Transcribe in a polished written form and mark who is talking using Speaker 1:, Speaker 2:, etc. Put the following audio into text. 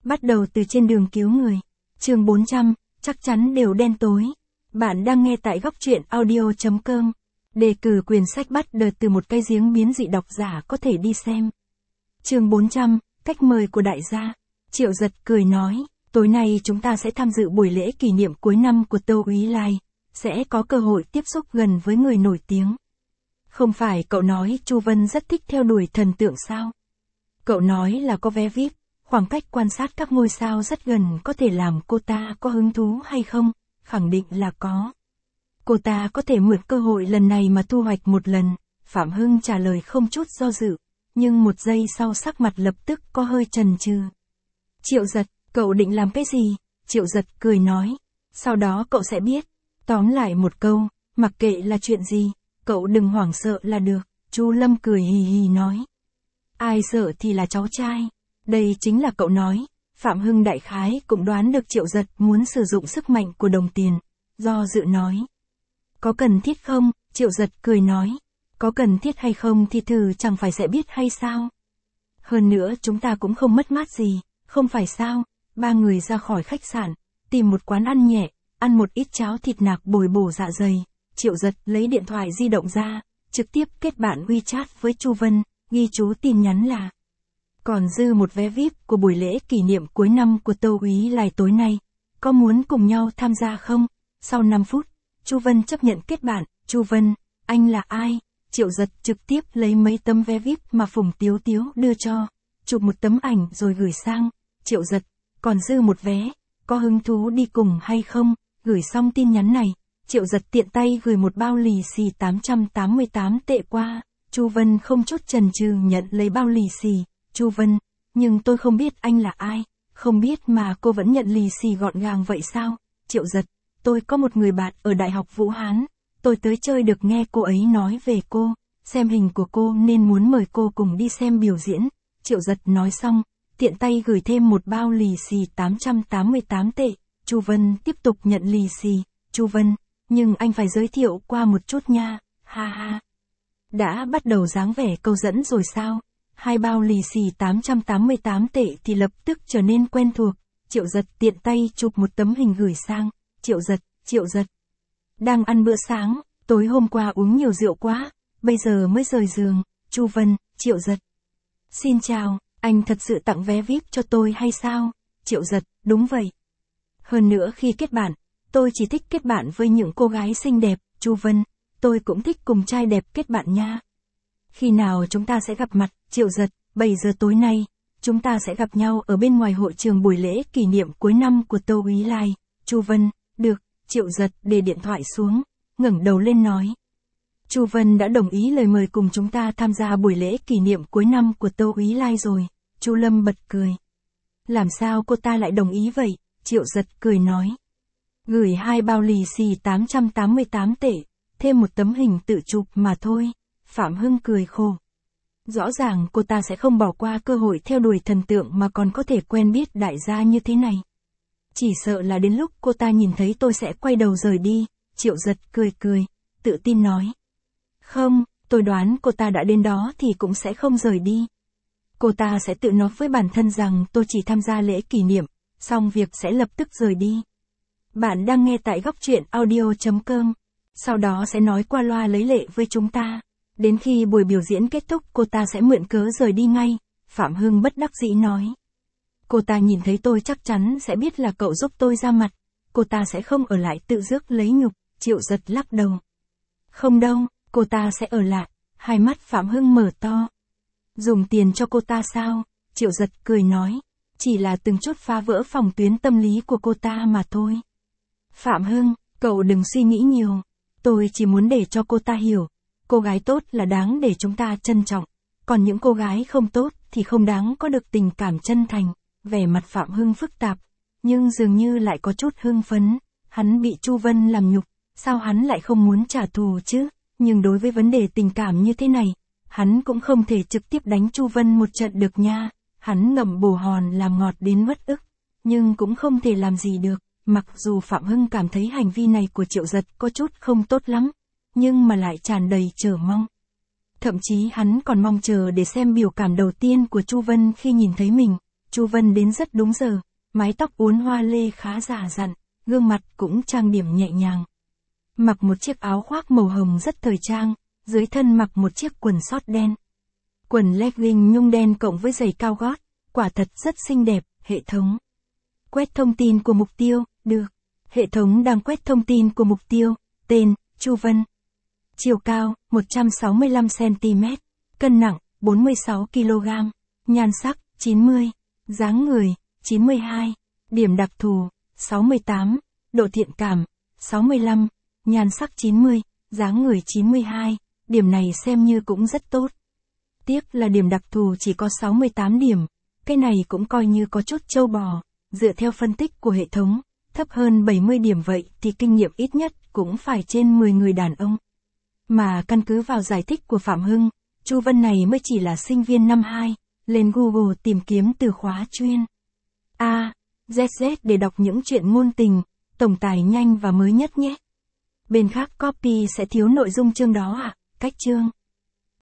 Speaker 1: Bắt đầu từ trên đường cứu người. Chương 400, chắc chắn đều đen tối. Bạn đang nghe tại góc truyện audio.com. Đề cử quyển sách bắt đầu từ một cái giếng biến dị, độc giả có thể đi xem. Chương 400, cách mời của đại gia. Triệu Giật cười nói, tối nay chúng ta sẽ tham dự buổi lễ kỷ niệm cuối năm của Tô Úy Lai, sẽ có cơ hội tiếp xúc gần với người nổi tiếng. Không phải cậu nói Chu Vân rất thích theo đuổi thần tượng sao? Cậu nói là có vé VIP, khoảng cách quan sát các ngôi sao rất gần, có thể làm cô ta có hứng thú hay không? Khẳng định là có. Cô ta có thể mượn cơ hội lần này mà thu hoạch một lần. Phạm Hưng trả lời không chút do dự, nhưng một giây sau sắc mặt lập tức có hơi chần chừ. Triệu Giật, cậu định làm cái gì? Triệu Giật cười nói, sau đó cậu sẽ biết. Tóm lại một câu, mặc kệ là chuyện gì, cậu đừng hoảng sợ là được. Chu Lâm cười hì hì nói. Ai sợ thì là cháu trai. Đây chính là cậu nói. Phạm Hưng đại khái cũng đoán được Triệu Giật muốn sử dụng sức mạnh của đồng tiền. Do dự nói. Có cần thiết không? Triệu Giật cười nói. Có cần thiết hay không thì thử chẳng phải sẽ biết hay sao? Hơn nữa chúng ta cũng không mất mát gì, không phải sao? Ba người ra khỏi khách sạn, tìm một quán ăn nhẹ, ăn một ít cháo thịt nạc bồi bổ dạ dày. Triệu Giật lấy điện thoại di động ra, trực tiếp kết bạn WeChat với Chu Vân, ghi chú tin nhắn là còn dư một vé VIP của buổi lễ kỷ niệm cuối năm của Tô Úy Lai tối nay, có muốn cùng nhau tham gia không? Sau 5 phút, Chu Vân chấp nhận kết bạn. Chu Vân, anh là ai? Triệu Giật trực tiếp lấy mấy tấm vé VIP mà Phùng Tiếu Tiếu đưa cho, chụp một tấm ảnh rồi gửi sang. Triệu Giật, còn dư một vé, có hứng thú đi cùng hay không? Gửi xong tin nhắn này, Triệu Giật tiện tay gửi một bao lì xì 888 tệ qua. Chu Vân không chút chần chừ nhận lấy bao lì xì. Chu Vân, nhưng tôi không biết anh là ai. Không biết mà cô vẫn nhận lì xì gọn gàng vậy sao? Triệu Giật, tôi có một người bạn ở Đại học Vũ Hán. Tôi tới chơi được nghe cô ấy nói về cô, xem hình của cô nên muốn mời cô cùng đi xem biểu diễn. Triệu Giật nói xong, tiện tay gửi thêm một bao lì xì 888 tệ. Chu Vân tiếp tục nhận lì xì. Chu Vân, nhưng anh phải giới thiệu qua một chút nha, ha ha. Đã bắt đầu dáng vẻ câu dẫn rồi sao? Hai bao lì xì 888 tệ thì lập tức trở nên quen thuộc. Triệu Giật tiện tay chụp một tấm hình gửi sang. Triệu Giật. Đang ăn bữa sáng, tối hôm qua uống nhiều rượu quá, bây giờ mới rời giường. Chu Vân, Triệu Giật. Xin chào, anh thật sự tặng vé VIP cho tôi hay sao? Triệu Giật, đúng vậy. Hơn nữa khi kết bạn, tôi chỉ thích kết bạn với những cô gái xinh đẹp. Chu Vân, tôi cũng thích cùng trai đẹp kết bạn nha. Khi nào chúng ta sẽ gặp mặt? Triệu Giật, 7 giờ tối nay, chúng ta sẽ gặp nhau ở bên ngoài hội trường buổi lễ kỷ niệm cuối năm của Tô Úy Lai. Chu Vân, được. Triệu Giật để điện thoại xuống, ngẩng đầu lên nói. Chu Vân đã đồng ý lời mời cùng chúng ta tham gia buổi lễ kỷ niệm cuối năm của Tô Úy Lai rồi. Chu Lâm bật cười. Làm sao cô ta lại đồng ý vậy? Triệu Giật cười nói. Gửi hai bao lì xì 888 tệ, thêm một tấm hình tự chụp mà thôi. Phạm Hưng cười khổ. Rõ ràng cô ta sẽ không bỏ qua cơ hội theo đuổi thần tượng mà còn có thể quen biết đại gia như thế này. Chỉ sợ là đến lúc cô ta nhìn thấy tôi sẽ quay đầu rời đi. Triệu Giật cười, tự tin nói. Không, tôi đoán cô ta đã đến đó thì cũng sẽ không rời đi. Cô ta sẽ tự nói với bản thân rằng tôi chỉ tham gia lễ kỷ niệm, xong việc sẽ lập tức rời đi. Bạn đang nghe tại góc truyện audio.com. Sau đó sẽ nói qua loa lấy lệ với chúng ta. Đến khi buổi biểu diễn kết thúc cô ta sẽ mượn cớ rời đi ngay. Phạm Hưng bất đắc dĩ nói. Cô ta nhìn thấy tôi chắc chắn sẽ biết là cậu giúp tôi ra mặt. Cô ta sẽ không ở lại tự rước lấy nhục. Triệu Giật lắc đầu. Không đâu, cô ta sẽ ở lại. Hai mắt Phạm Hưng mở to. Dùng tiền cho cô ta sao? Triệu Giật cười nói. Chỉ là từng chút phá vỡ phòng tuyến tâm lý của cô ta mà thôi. Phạm Hưng, cậu đừng suy nghĩ nhiều. Tôi chỉ muốn để cho cô ta hiểu. Cô gái tốt là đáng để chúng ta trân trọng. Còn những cô gái không tốt thì không đáng có được tình cảm chân thành. Vẻ mặt Phạm Hưng phức tạp, nhưng dường như lại có chút hưng phấn. Hắn bị Chu Vân làm nhục, sao hắn lại không muốn trả thù chứ? Nhưng đối với vấn đề tình cảm như thế này, hắn cũng không thể trực tiếp đánh Chu Vân một trận được nha. Hắn ngậm bồ hòn làm ngọt đến uất ức, nhưng cũng không thể làm gì được. Mặc dù Phạm Hưng cảm thấy hành vi này của Triệu Giật có chút không tốt lắm, nhưng mà lại tràn đầy chờ mong. Thậm chí hắn còn mong chờ để xem biểu cảm đầu tiên của Chu Vân khi nhìn thấy mình. Chu Vân đến rất đúng giờ, mái tóc uốn hoa lê khá già dặn, gương mặt cũng trang điểm nhẹ nhàng. Mặc một chiếc áo khoác màu hồng rất thời trang, dưới thân mặc một chiếc quần sót đen. Quần legging nhung đen cộng với giày cao gót, quả thật rất xinh đẹp. Hệ thống quét thông tin của mục tiêu, được. Hệ thống đang quét thông tin của mục tiêu, tên, Chu Vân. Chiều cao, 165cm, cân nặng, 46kg, nhan sắc, 90, dáng người, 92, điểm đặc thù, 68, độ thiện cảm, 65, nhan sắc 90, dáng người 92, điểm này xem như cũng rất tốt. Tiếc là điểm đặc thù chỉ có 68 điểm, cái này cũng coi như có chút trâu bò, dựa theo phân tích của hệ thống, thấp hơn 70 điểm vậy thì kinh nghiệm ít nhất cũng phải trên 10 người đàn ông. Mà căn cứ vào giải thích của Phạm Hưng, Chu Vân này mới chỉ là sinh viên năm 2, lên Google tìm kiếm từ khóa chuyên ZZ để đọc những chuyện ngôn tình, tổng tài nhanh và mới nhất nhé. Bên khác copy sẽ thiếu nội dung chương đó à, cách chương.